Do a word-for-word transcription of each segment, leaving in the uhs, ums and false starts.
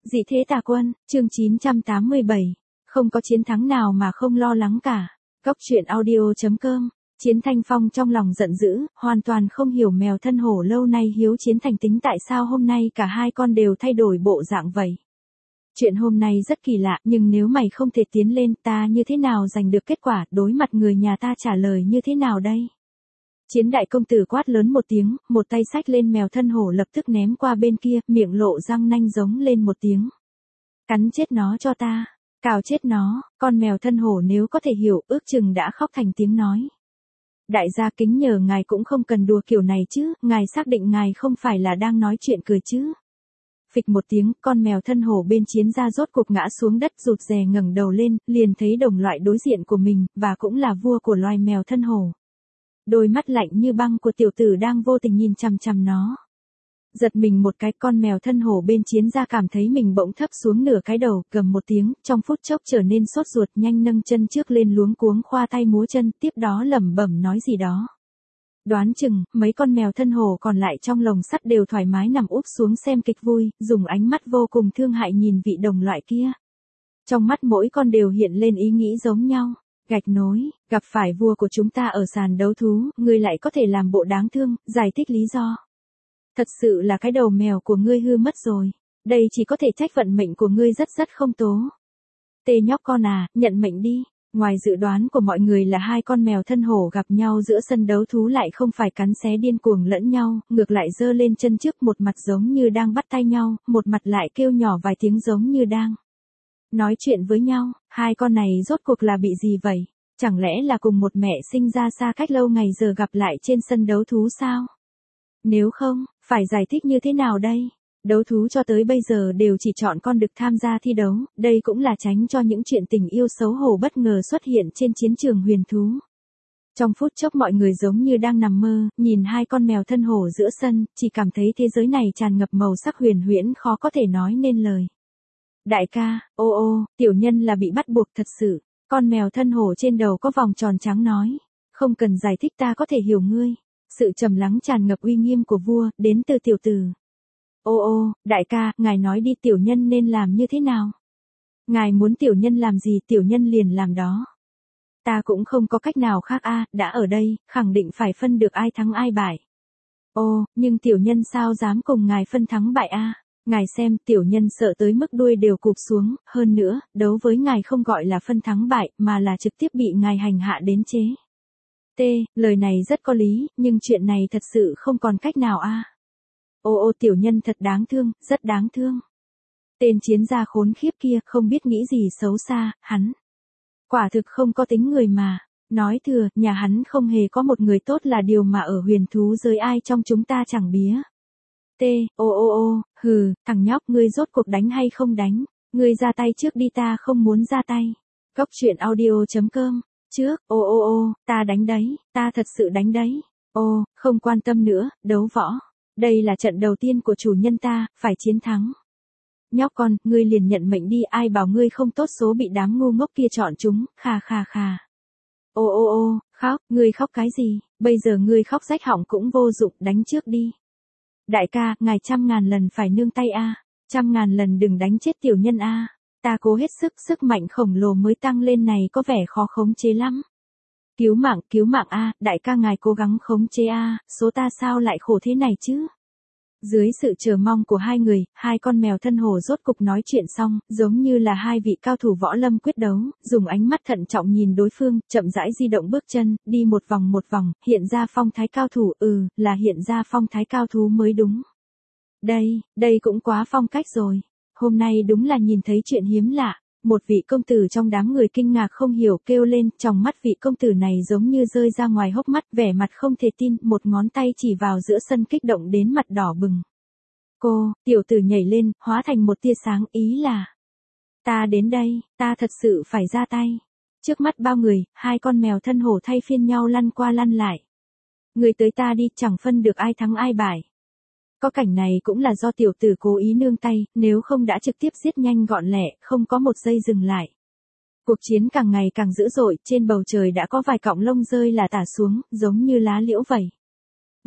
Dị thế tà quân, chương chín trăm tám mươi bảy. Không có chiến thắng nào mà không lo lắng cả. Góc truyện audio.com. Chiến Thanh Phong trong lòng giận dữ, hoàn toàn không hiểu mèo thân hổ lâu nay hiếu chiến thành tính tại sao hôm nay cả hai con đều thay đổi bộ dạng vậy. Chuyện hôm nay rất kỳ lạ, nhưng nếu mày không thể tiến lên, ta như thế nào giành được kết quả, đối mặt người nhà ta trả lời như thế nào đây? Chiến đại công tử quát lớn một tiếng, một tay xách lên mèo thân hổ lập tức ném qua bên kia, miệng lộ răng nanh giống lên một tiếng. Cắn chết nó cho ta, cào chết nó, con mèo thân hổ nếu có thể hiểu, ước chừng đã khóc thành tiếng nói. Đại gia kính nhờ ngài cũng không cần đùa kiểu này chứ, ngài xác định ngài không phải là đang nói chuyện cười chứ. Phịch một tiếng, con mèo thân hổ bên chiến gia rốt cuộc ngã xuống đất, rụt rè ngẩng đầu lên, liền thấy đồng loại đối diện của mình, và cũng là vua của loài mèo thân hổ. Đôi mắt lạnh như băng của tiểu tử đang vô tình nhìn chằm chằm nó. Giật mình một cái, con mèo thân hổ bên chiến gia cảm thấy mình bỗng thấp xuống nửa cái đầu, gầm một tiếng, trong phút chốc trở nên sốt ruột, nhanh nâng chân trước lên luống cuống khoa tay múa chân, tiếp đó lẩm bẩm nói gì đó. Đoán chừng, mấy con mèo thân hổ còn lại trong lồng sắt đều thoải mái nằm úp xuống xem kịch vui, dùng ánh mắt vô cùng thương hại nhìn vị đồng loại kia. Trong mắt mỗi con đều hiện lên ý nghĩ giống nhau. Gạch nối, gặp phải vua của chúng ta ở sàn đấu thú, ngươi lại có thể làm bộ đáng thương, giải thích lý do. Thật sự là cái đầu mèo của ngươi hư mất rồi. Đây chỉ có thể trách vận mệnh của ngươi rất rất không tố. Tê nhóc con à, nhận mệnh đi. Ngoài dự đoán của mọi người là hai con mèo thân hổ gặp nhau giữa sân đấu thú lại không phải cắn xé điên cuồng lẫn nhau, ngược lại giơ lên chân trước, một mặt giống như đang bắt tay nhau, một mặt lại kêu nhỏ vài tiếng giống như đang nói chuyện với nhau. Hai con này rốt cuộc là bị gì vậy? Chẳng lẽ là cùng một mẹ sinh ra xa cách lâu ngày giờ gặp lại trên sân đấu thú sao? Nếu không, phải giải thích như thế nào đây? Đấu thú cho tới bây giờ đều chỉ chọn con đực tham gia thi đấu, đây cũng là tránh cho những chuyện tình yêu xấu hổ bất ngờ xuất hiện trên chiến trường huyền thú. Trong phút chốc mọi người giống như đang nằm mơ, nhìn hai con mèo thân hổ giữa sân, chỉ cảm thấy thế giới này tràn ngập màu sắc huyền huyễn khó có thể nói nên lời. Đại ca, ô ô, tiểu nhân là bị bắt buộc thật sự. Con mèo thân hổ trên đầu có vòng tròn trắng nói. Không cần giải thích, ta có thể hiểu ngươi. Sự trầm lắng tràn ngập uy nghiêm của vua, đến từ tiểu tử. Ô ô, đại ca, ngài nói đi, tiểu nhân nên làm như thế nào? Ngài muốn tiểu nhân làm gì tiểu nhân liền làm đó. Ta cũng không có cách nào khác a, đã ở đây, khẳng định phải phân được ai thắng ai bại. Ô, nhưng tiểu nhân sao dám cùng ngài phân thắng bại a? Ngài xem, tiểu nhân sợ tới mức đuôi đều cụp xuống, hơn nữa, đấu với ngài không gọi là phân thắng bại, mà là trực tiếp bị ngài hành hạ đến chế. T, lời này rất có lý, nhưng chuyện này thật sự không còn cách nào a. Ô ô, tiểu nhân thật đáng thương, rất đáng thương. Tên chiến gia khốn khiếp kia không biết nghĩ gì xấu xa, hắn. Quả thực không có tính người mà. Nói thừa, nhà hắn không hề có một người tốt là điều mà ở huyền thú giới ai trong chúng ta chẳng bía. T, ô ô ô, hừ, thằng nhóc, ngươi rốt cuộc đánh hay không đánh? Ngươi ra tay trước đi, ta không muốn ra tay. Góc truyện audio.com. Trước, ô ô ô, ta đánh đấy, ta thật sự đánh đấy. Ô, không quan tâm nữa, đấu võ. Đây là trận đầu tiên của chủ nhân ta, phải chiến thắng. Nhóc con, ngươi liền nhận mệnh đi, ai bảo ngươi không tốt số bị đám ngu ngốc kia chọn chúng, kha kha kha. Ô ô ô, khóc, ngươi khóc cái gì, bây giờ ngươi khóc rách họng cũng vô dụng, đánh trước đi. Đại ca, ngài trăm ngàn lần phải nương tay a, trăm ngàn lần đừng đánh chết tiểu nhân a. Ta cố hết sức, sức mạnh khổng lồ mới tăng lên này có vẻ khó khống chế lắm. Cứu mạng, cứu mạng a, đại ca ngài cố gắng khống chế a, số ta sao lại khổ thế này chứ? Dưới sự chờ mong của hai người, hai con mèo thân hổ rốt cục nói chuyện xong, giống như là hai vị cao thủ võ lâm quyết đấu, dùng ánh mắt thận trọng nhìn đối phương, chậm rãi di động bước chân, đi một vòng một vòng, hiện ra phong thái cao thủ, ừ, là hiện ra phong thái cao thú mới đúng. Đây, đây cũng quá phong cách rồi. Hôm nay đúng là nhìn thấy chuyện hiếm lạ. Một vị công tử trong đám người kinh ngạc không hiểu kêu lên, trong mắt vị công tử này giống như rơi ra ngoài hốc mắt, vẻ mặt không thể tin, một ngón tay chỉ vào giữa sân kích động đến mặt đỏ bừng. Cô, tiểu tử nhảy lên, hóa thành một tia sáng, ý là ta đến đây, ta thật sự phải ra tay. Trước mắt bao người, hai con mèo thân hổ thay phiên nhau lăn qua lăn lại. Người tới ta đi, chẳng phân được ai thắng ai bại. Có cảnh này cũng là do tiểu tử cố ý nương tay, nếu không đã trực tiếp giết nhanh gọn lẹ, không có một giây dừng lại. Cuộc chiến càng ngày càng dữ dội, trên bầu trời đã có vài cọng lông rơi là tả xuống, giống như lá liễu vậy.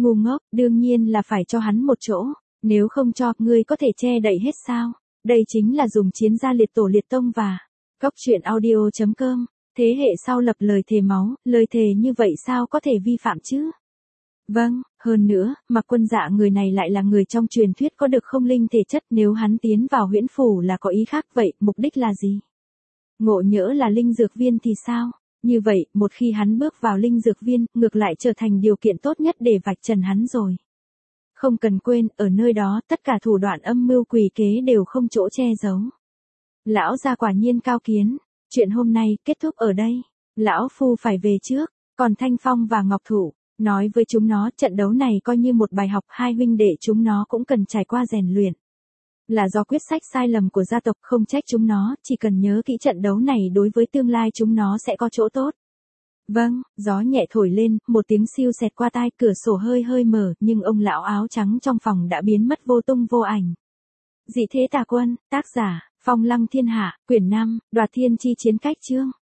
Ngu ngốc, đương nhiên là phải cho hắn một chỗ, nếu không cho, ngươi có thể che đậy hết sao? Đây chính là dùng chiến gia liệt tổ liệt tông và Cốc truyện audio.com, thế hệ sau lập lời thề máu, lời thề như vậy sao có thể vi phạm chứ? Vâng, hơn nữa, Mạc Quân Dạ người này lại là người trong truyền thuyết có được không linh thể chất, nếu hắn tiến vào huyễn phủ là có ý khác, vậy, mục đích là gì? Ngộ nhỡ là linh dược viên thì sao? Như vậy, một khi hắn bước vào linh dược viên, ngược lại trở thành điều kiện tốt nhất để vạch trần hắn rồi. Không cần quên, ở nơi đó, tất cả thủ đoạn âm mưu quỷ kế đều không chỗ che giấu. Lão gia quả nhiên cao kiến, chuyện hôm nay kết thúc ở đây. Lão phu phải về trước, còn Thanh Phong và Ngọc Thụ, nói với chúng nó trận đấu này coi như một bài học, hai huynh đệ chúng nó cũng cần trải qua rèn luyện. Là do quyết sách sai lầm của gia tộc, không trách chúng nó, chỉ cần nhớ kỹ trận đấu này đối với tương lai chúng nó sẽ có chỗ tốt. Vâng, gió nhẹ thổi lên, một tiếng siêu xẹt qua tai, cửa sổ hơi hơi mở, nhưng ông lão áo trắng trong phòng đã biến mất vô tung vô ảnh. Dị thế tà quân, tác giả, Phong Lăng Thiên Hạ, quyển năm, Đoạt Thiên Chi Chiến Cách chương.